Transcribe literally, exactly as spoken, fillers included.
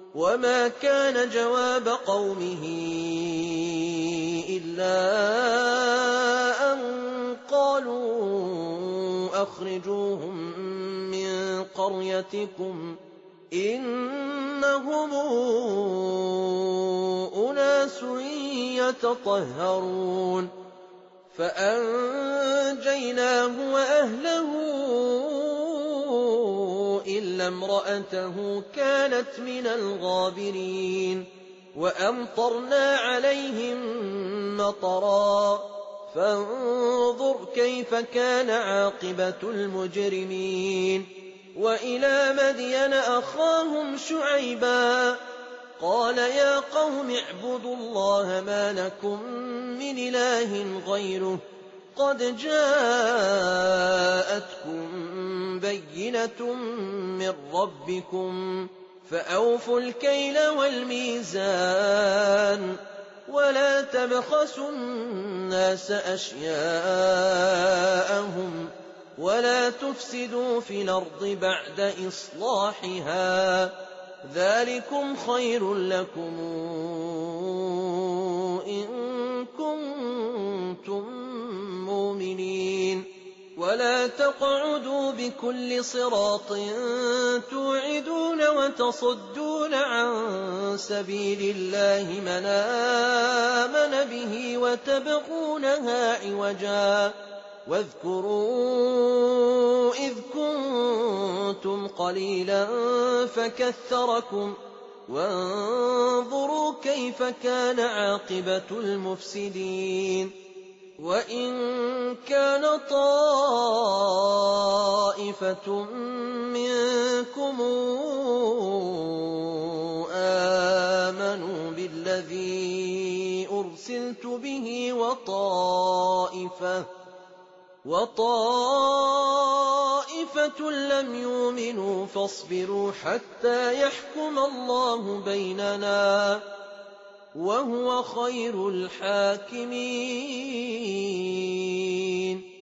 وما كان جواب قومه إلا أن قالوا أخرجوهم من قريتكم إنهم أناس يتطهرون فأنجيناه وأهله إلا امرأته كانت من الغابرين وأمطرنا عليهم مطرا فانظر كيف كان عاقبة المجرمين وإلى مدين أخاهم شعيبا قال يا قوم اعبدوا الله ما لكم من إله غيره قد جاءتكم بينة من ربكم فأوفوا الكيل والميزان ولا تبخسوا الناس أشياءهم ولا تفسدوا في الأرض بعد إصلاحها ذلكم خير لكم إن كنتم مؤمنين ولا تقعدوا بكل صراط توعدون وتصدون عن سبيل الله من آمن به وتبغونها عوجا واذكروا إذ كنتم قليلا فكثركم وانظروا كيف كان عاقبة المفسدين وإن كان طائفة منكم آمنوا بالذي أرسلت به وطائفة وطائفة لم يؤمنوا فاصبروا حتى يحكم الله بيننا وهو خير الحاكمين